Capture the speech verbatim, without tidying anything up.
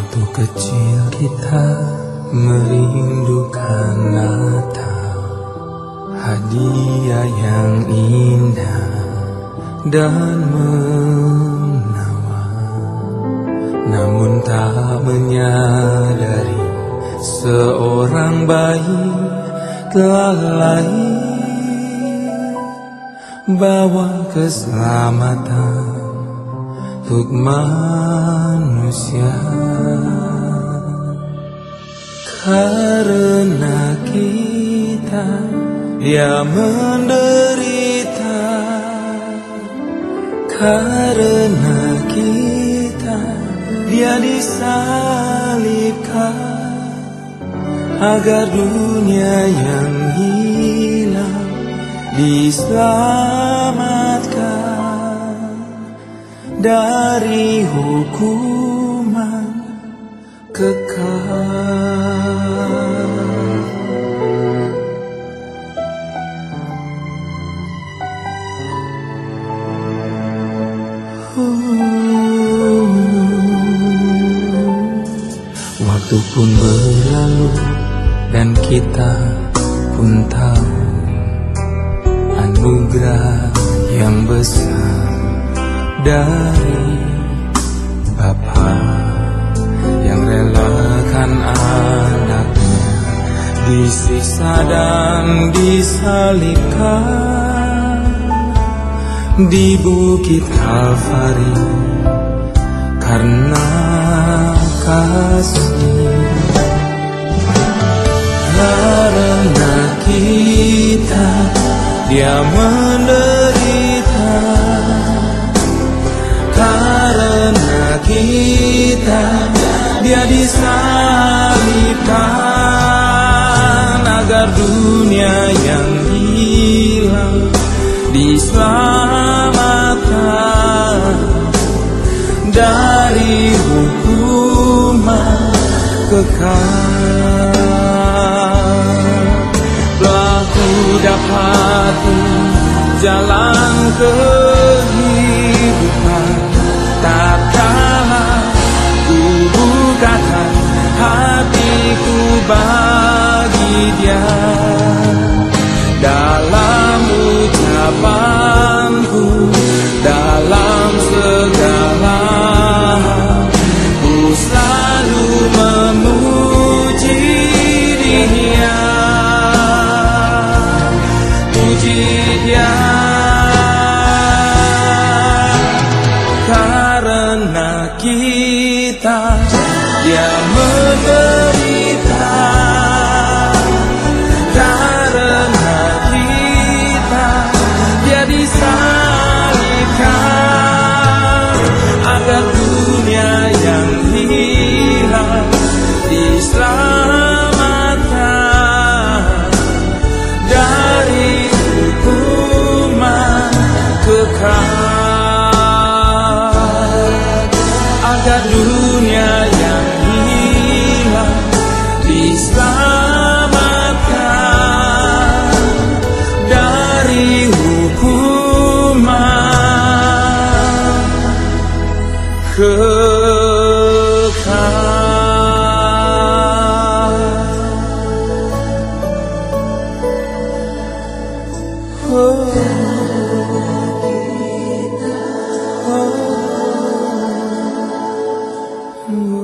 Waktu kecil kita merindukan Natal, hadiah yang indah dan menawan. Namun tak menyadari seorang bayi telah lahir, bawa keselamatan untuk manusia. Karena kita dia menderita, karena kita dia disalibkan, agar dunia yang hilang diselamatkan dari hukuman kekal. Waktu pun berlalu dan kita pun tahu anugerah yang besar dari Bapa yang relakan anaknya disiksa dan disalibkan di Bukit Kalvari karena kasih. Karena kita dia menderita, karena kita dia disalibkan, agar dunia yang hilang diselamatkan dari hukuman kekal. Telah ku dapati jalan kehidupan, tak kalah ku bukakan hatiku bagi Dia. Dalam ucapanku, dalam segala hal, ku selalu memuji Dia, puji Dia. Karena kita dia menderita, karena kita dia disalibkan, agar dunia yang hilang diselamatkan dari hukuman kekal. Agar dunia yang hilang diselamatkan dari hukuman kekal. Oh. Oh.